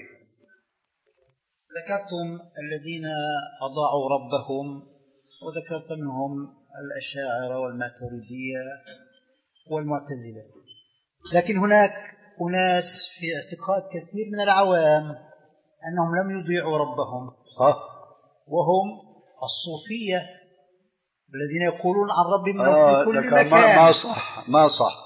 ذكرتم الذين أضاعوا ربهم، وذكرت منهم الأشاعرة والماتريدية والمعتزلة، لكن هناك أناس في اعتقاد كثير من العوام أنهم لم يضيعوا ربهم، صح، وهم الصوفية الذين يقولون عن ربهم آه في كل مكان. ما صح ما صح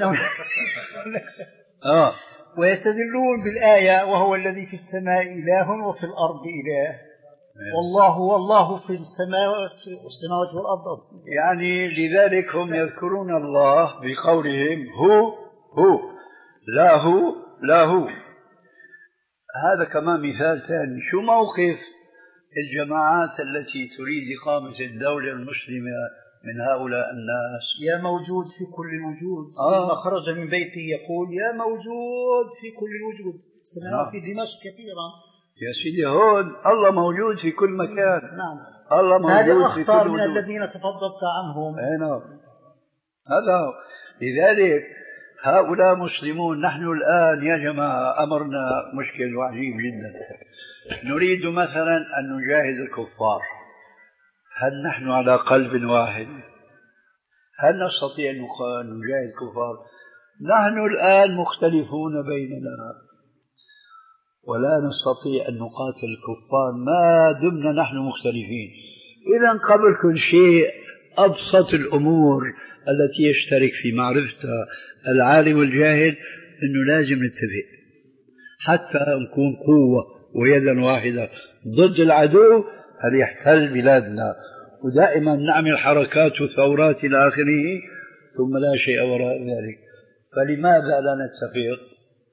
آه. ويستدلون بالآية وهو الذي في السماء إله وفي الأرض إله والله والله في السماوات والسماوات والأرض. يعني لذلك هم يذكرون الله بقولهم هو هو لا هو لا هو. هذا كمان مثال ثاني. شو موقف الجماعات التي تريد إقامة الدولة المسلمة من هؤلاء الناس؟ يا موجود في كل الوجود. آه. لما خرج من بيته يقول يا موجود في كل الوجود. سمعنا آه. في دمشق كثيرا. يا سيدي هون الله موجود في كل مكان. نعم. الله موجود في كل أخطر وجود. من الذين تفضلت عنهم. أي نعم. هذا لذلك هؤلاء مسلمون. نحن الآن يا جماعة أمرنا مشكل وعجيب جدا. نريد مثلا أن نجاهد الكفار. هل نحن على قلب واحد؟ هل نستطيع أن نجاهد الكفار؟ نحن الآن مختلفون بيننا ولا نستطيع أن نقاتل الكفار ما دمنا نحن مختلفين. إذا قبل كل شيء أبسط الأمور التي يشترك في معرفتها العالم والجاهل أنه لازم نتفق حتى نكون قوة ويدا واحدة ضد العدو هل يحتل بلادنا. ودائما نعمل حركات وثورات إلى آخره ثم لا شيء وراء ذلك. فلماذا لا نتفق؟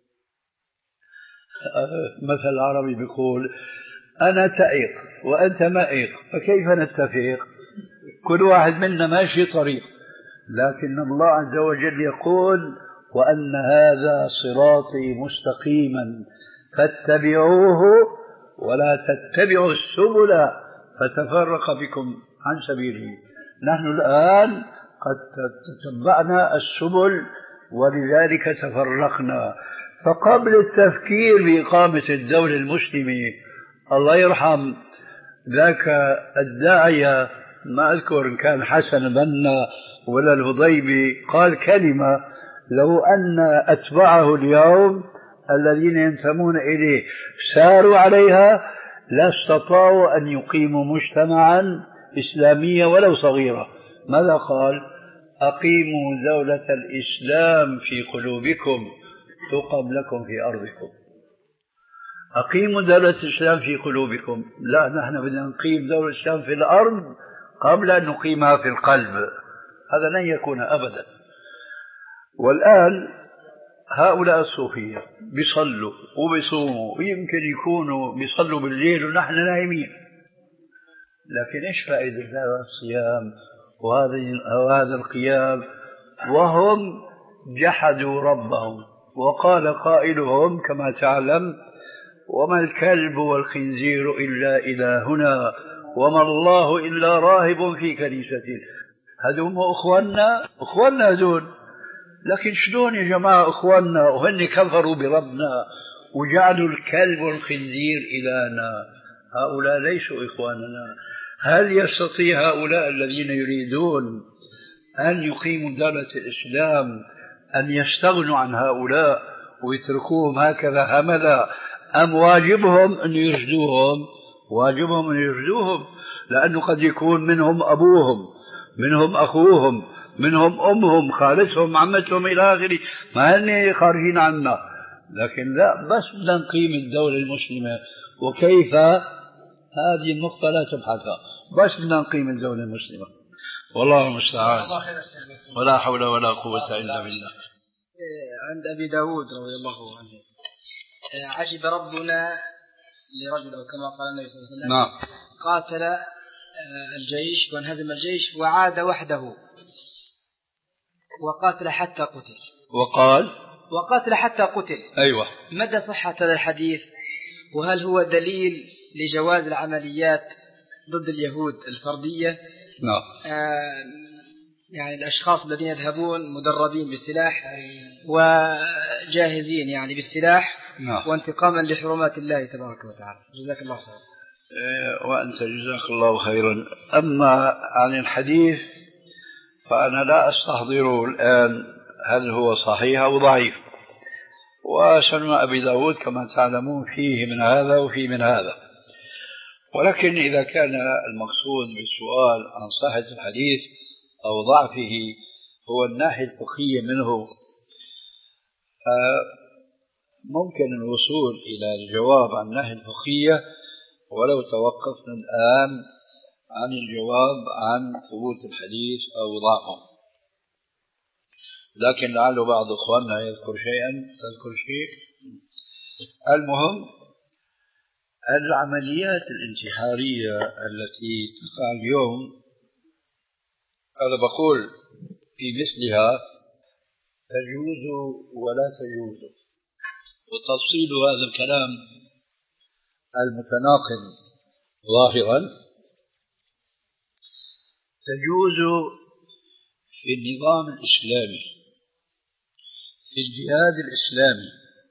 مثل العربي بيقول أنا تائق وأنت مائق فكيف نتفق؟ كل واحد منا ماشي طريق. لكن الله عز وجل يقول وأن هذا صراطي مستقيما فاتبعوه ولا تتبعوا السبل فتفرق بكم عن سبيله. نحن الآن قد تتبعنا السبل ولذلك تفرقنا. فقبل التفكير بإقامة الدولة المسلمة الله يرحم ذاك الداعية ما أذكر إن كان حسن بنا ولا الهضيبي قال كلمة لو أن أتبعه اليوم الذين ينتمون إليه ساروا عليها لا استطاعوا أن يقيموا مجتمعا إسلاميا ولو صغيرا. ماذا قال؟ أقيموا دولة الإسلام في قلوبكم تقم لكم في أرضكم. أقيموا دولة الإسلام في قلوبكم. لا نحن بدنا نقيم دولة الإسلام في الأرض قبل أن نقيمها في القلب. هذا لن يكون أبدا. والآن هؤلاء الصوفية بيصلوا وبيصوموا ويمكن يكونوا بيصلوا بالليل ونحن نايمين. لكن إيش فائدة هذا الصيام وهذا القيام وهم جحدوا ربهم؟ وقال قائلهم كما تعلم وما الكلب والخنزير إلا إلهنا وما الله إلا راهب في كنيسته. هذول أخواننا أخواننا هذول. لكن شلون يا جماعة أخواننا وهن كفروا بربنا وجعلوا الكلب والخنزير إلهنا؟ هؤلاء ليسوا إخواننا. هل يستطيع هؤلاء الذين يريدون أن يقيموا دولة الإسلام أن يستغنوا عن هؤلاء ويتركوهم هكذا هملا؟ أم واجبهم أن يرشدوهم؟ واجبهم أن يرشدوهم لأنه قد يكون منهم أبوهم منهم أخوهم منهم أمهم خالتهم عمتهم إلى آخره ما هن خارجين عنا. لكن لا بس بدنا نقيم الدولة المسلمة. وكيف؟ هذه النقطة لا تبحثها. بس بدنا نقيم الدولة المسلمة. والله المستعان ولا حول ولا قوة إلا بالله. عند أبي داود رضي الله عنه عجب ربنا لرجل كما قال النبي صلى الله عليه وسلم نعم. قاتل الجيش وانهزم الجيش وعاد وحده وقاتل حتى قتل. وقال وقاتل حتى قتل. أيوة. مدى صحة هذا الحديث؟ وهل هو دليل لجواز العمليات ضد اليهود الفردية؟ نعم. آه يعني الأشخاص الذين يذهبون مدربين بالسلاح وجاهزين يعني بالسلاح. نعم. وانتقاما لحرمات الله تبارك وتعالى. جزاك الله خيرا. وأنت جزاك الله خيرا. أما عن الحديث فأنا لا أستحضره الآن هل هو صحيح أو ضعيف. وسنن أبي داود كما تعلمون فيه من هذا وفيه من هذا. ولكن إذا كان المقصود بالسؤال عن صحة الحديث أو ضعفه هو الناحية الفقهية منه، ممكن الوصول إلى الجواب عن الناحية الفقهية ولو توقفنا الآن عن الجواب عن ثبوت الحديث أو ضعفه. لكن لعل بعض إخواننا يذكر شيئا تذكر شيء. المهم العمليات الانتحارية التي تقع اليوم، أنا بقول في مثلها تجوز ولا تجوز، وتفصيل هذا الكلام المتناقض ظاهرا تجوز في النظام الإسلامي، في الجهاد الإسلامي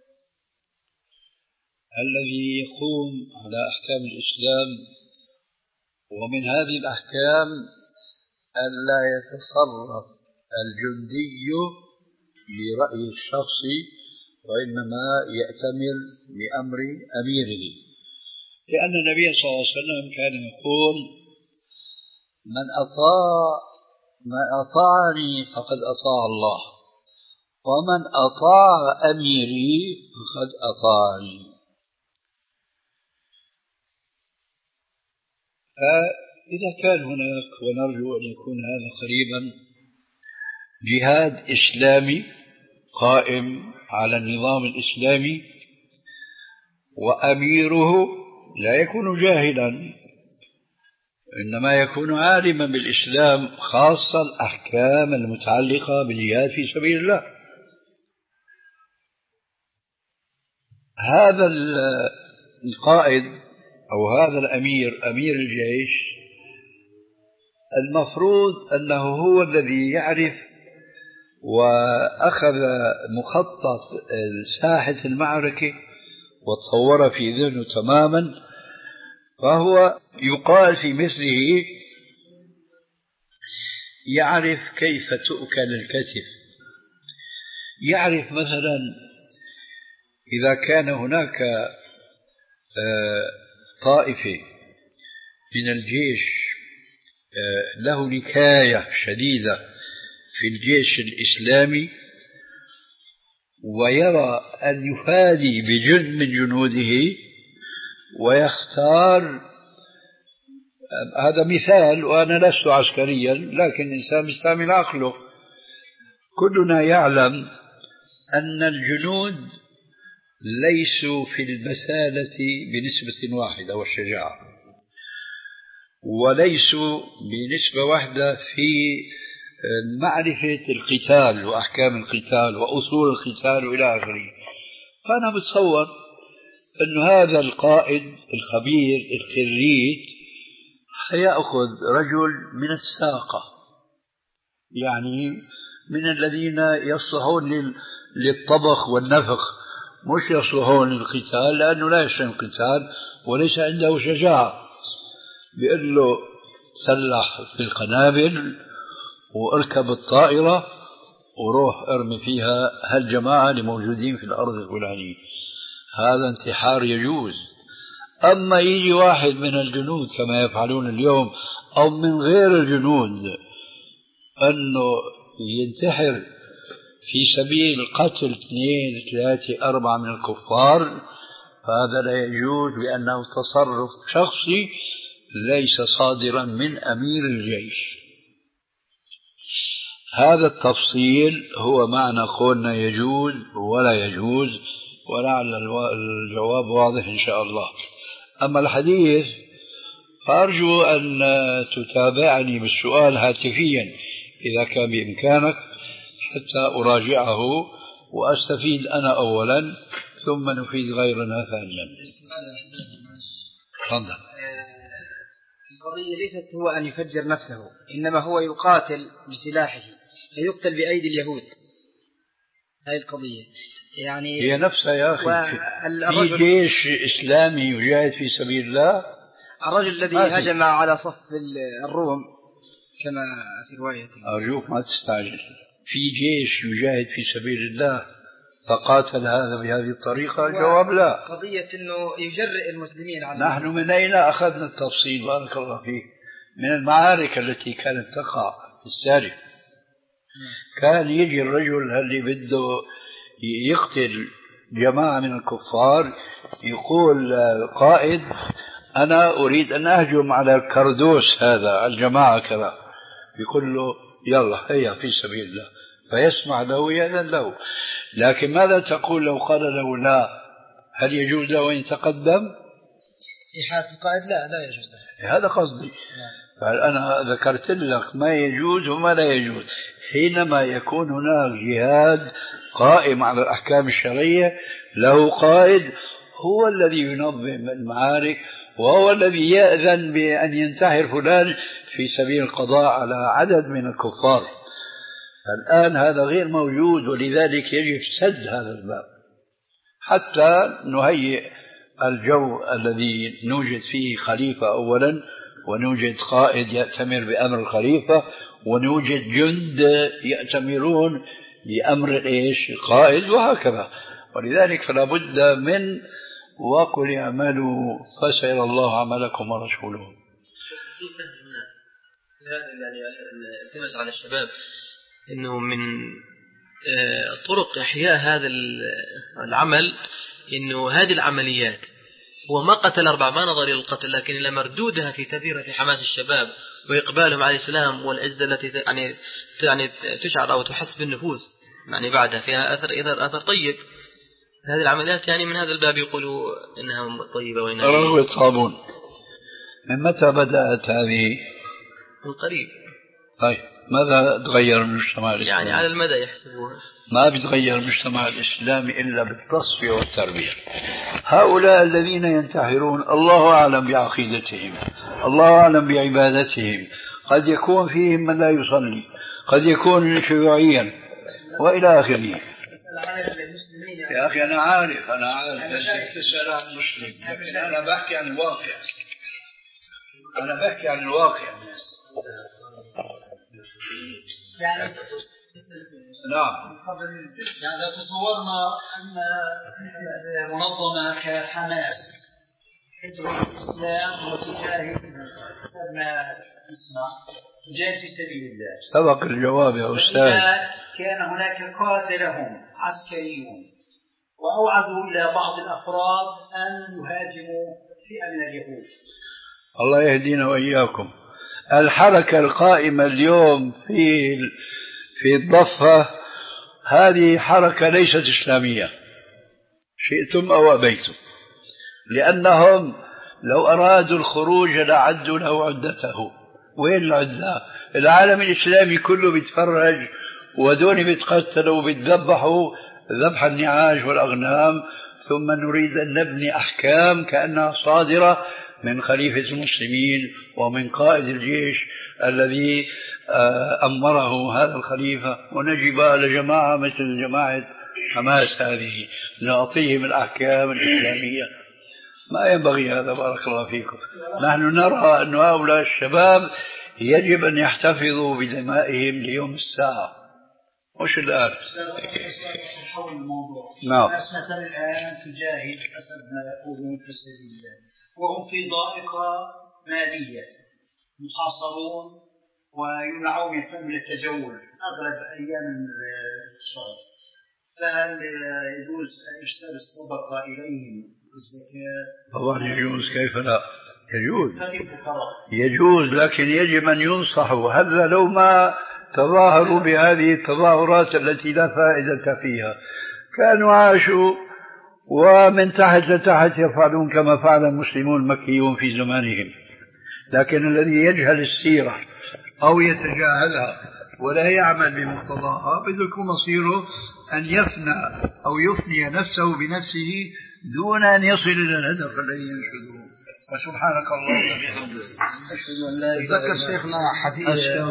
الذي يقوم على أحكام الإسلام، ومن هذه الأحكام ألا يتصرف الجندي برأي الشخصي وإنما يأتمر بأمر أميره، لأن النبي صلى الله عليه وسلم كان يقول من أطاع من أطاعني فقد أطاع الله، ومن أطاع أميري فقد أطاعني. فإذا كان هناك، ونرجو أن يكون هذا قريبا، جهاد إسلامي قائم على النظام الإسلامي وأميره لا يكون جاهلا، إنما يكون عالما بالإسلام، خاصة الأحكام المتعلقة بالجهاد في سبيل الله، هذا القائد أو هذا الأمير أمير الجيش المفروض أنه هو الذي يعرف وأخذ مخطط ساحة المعركة وتصور في ذهنه تماما، فهو يقال في مثله يعرف كيف تؤكل الكتف، يعرف مثلا إذا كان هناك طائفة من الجيش له نكاية شديدة في الجيش الإسلامي ويرى أن يفادي بجند من جنوده ويختار، هذا مثال وأنا لست عسكريا لكن إنسان يستعمل عقله، كلنا يعلم أن الجنود ليسوا في البسالة بنسبة واحدة والشجاعة، وليسوا بنسبة واحدة في معرفة القتال وأحكام القتال وأصول القتال وإلى آخره. فأنا بتصور أن هذا القائد الخبير الخريج سيأخذ رجل من الساقة، يعني من الذين يصلحون للطبخ والنفخ، مش يصلحون للقتال لأنه لا يشتم القتال وليس عنده شجاعة. بيقول له سلح في القنابل واركب الطائرة وروح ارمي فيها هالجماعة اللي موجودين في الأرض الفلانية، هذا انتحار يجوز. أما يجي واحد من الجنود كما يفعلون اليوم أو من غير الجنود أنه ينتحر في سبيل قتل اثنين ثلاثة أربعة من الكفار، فهذا لا يجوز لأنه تصرف شخصي ليس صادرا من أمير الجيش. هذا التفصيل هو معنى قولنا يجوز ولا يجوز، ولعل الجواب واضح إن شاء الله. أما الحديث فأرجو أن تتابعني بالسؤال هاتفيا إذا كان بإمكانك حتى أراجعه وأستفيد أنا أولا ثم نفيد غيرنا ثانيا. تفضل. القضية ليست هو أن يفجر نفسه، إنما هو يقاتل بسلاحه فيقتل بأيدي اليهود. هذه القضية يعني هي نفسها يا أخي. في جيش إسلامي يجاهد في سبيل الله، الرجل الذي هجم على صف الروم كما في رواية. أرجوك ما تستعجل، في جيش يجاهد في سبيل الله فقاتل هذا بهذه الطريقة؟ الجواب لا. قضية أنه يجرئ المسلمين على نحن من أين أخذنا التفصيل بارك الله فيك؟ من المعارك التي كانت تقع في السالف. كان يجي الرجل اللي بده يقتل جماعة من الكفار يقول قائد أنا أريد أن أهجم على الكردوس هذا الجماعة كذا، يقول له يلا هيا في سبيل الله، فيسمع له ويأذن له. لكن ماذا تقول لو قال له لا؟ هل يجوز له أن يتقدم؟ في حالة القائد لا لا يجوز له. هذا قصدي. فأنا ذكرت لك ما يجوز وما لا يجوز. حينما يكون هناك جهاد قائم على الأحكام الشرعية له قائد هو الذي ينظم المعارك وهو الذي يأذن بأن ينتحر فلان في سبيل القضاء على عدد من الكفار. الآن هذا غير موجود، ولذلك يجب سد هذا الباب حتى نهيئ الجو الذي نوجد فيه خليفة أولا، ونوجد قائد يأتمر بأمر الخليفة، ونوجد جند يأتمرون بأمر إيش القائد، وهكذا. ولذلك فلا بد من وقل اعملوا فسيرى الله عملكم ورسوله. يعني التمس على الشباب انه من طرق احياء هذا العمل انه هذه العمليات هو ما قتل أربعة، ما نظر إلى القتل، لكن إلى مردودها في تثير في حماس الشباب وإقبالهم على الإسلام والعزة التي يعني يعني تشعر أو تحس بالنفوس يعني بعدها فيها أثر إذا أثر طيب. هذه العمليات يعني من هذا الباب يقولوا إنها طيبة وإنها رغوة صابون. من متى بدأت هذه؟ من قريب. طيب ماذا تغير المجتمع الإسلامي؟ يعني على المدى يحسبوها. ما بيتغير المجتمع الإسلامي إلا بالتصفية والتربية. هؤلاء الذين ينتحرون الله أعلم بعقيدتهم، الله أعلم بعبادتهم، قد يكون فيهم من لا يصلي، قد يكون شيوعيا وإلى آخره. يا أخي أنا عارف أنا عارف أنت تسأل عن المسلم، لكن أنا بحكي عن الواقع. أنا بحكي عن الواقع. يعني نعم. يعني لو تصورنا أن منظمة كحماس حزب الإسلام وتجاهد ما نسمع تجاهد في سبيل الله، سبق الجواب يا أستاذ. كان هناك قاتلهم عسكريون وأوعزوا إلى بعض الأفراد أن يهاجموا فئة من اليهود. الله يهدينا وإياكم. الحركة القائمة اليوم في في الضفة هذه حركة ليست إسلامية شئتم أو أبيتم، لأنهم لو أرادوا الخروج لعدوا له عدته. وين العدة؟ العالم الإسلامي كله بيتفرج، ودون بيتقتلوا وبيتذبحوا ذبح النعاج والأغنام، ثم نريد أن نبني أحكام كأنها صادرة من خليفة المسلمين ومن قائد الجيش الذي أمره هذا الخليفة، ونجب على جماعة مثل جماعة حماس هذه نعطيهم الأحكام الإسلامية. ما ينبغي هذا بارك الله فيكم. نحن نرى أن هؤلاء الشباب يجب أن يحتفظوا بدمائهم ليوم الساعة، مش الآن. حول الموضوع. نعم. الناس مثلا الآن تجاهد حسب ما يقولون في سبيل الله، وهم في ضائقة مالية، محاصرون ويمنعون من التجول أغلب أيام الشهر. فهل يجوز إرسال الصدقة إليهم الزكاة؟ طبعا يجوز، كيف لا يجوز؟ يجوز، لكن يجب أن ينصحوا. هذا لو ما تظاهروا بهذه التظاهرات التي لا فائدة فيها كانوا عاشوا ومن تحت لتحت يفعلون كما فعل المسلمون المكيون في زمانهم. لكن الذي يجهل السيرة أو يتجاهلها ولا يعمل بمقتضاها بذلك مصيره أن يفنى أو يفني نفسه بنفسه دون أن يصل إلى الهدف الذي ينشده. وسبحانك اللهم وبحمدك أشهد أن لا إله إلا أنت. تذكر شيخنا حديث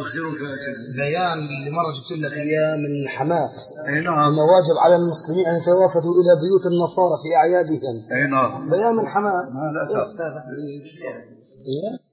بيان اللي مرة جبت لك إياه من حماس أنه واجب على المسلمين أن يتوافدوا إلى بيوت النصارى في أعيادهم. أي نعم. بيان من حماس. ما لا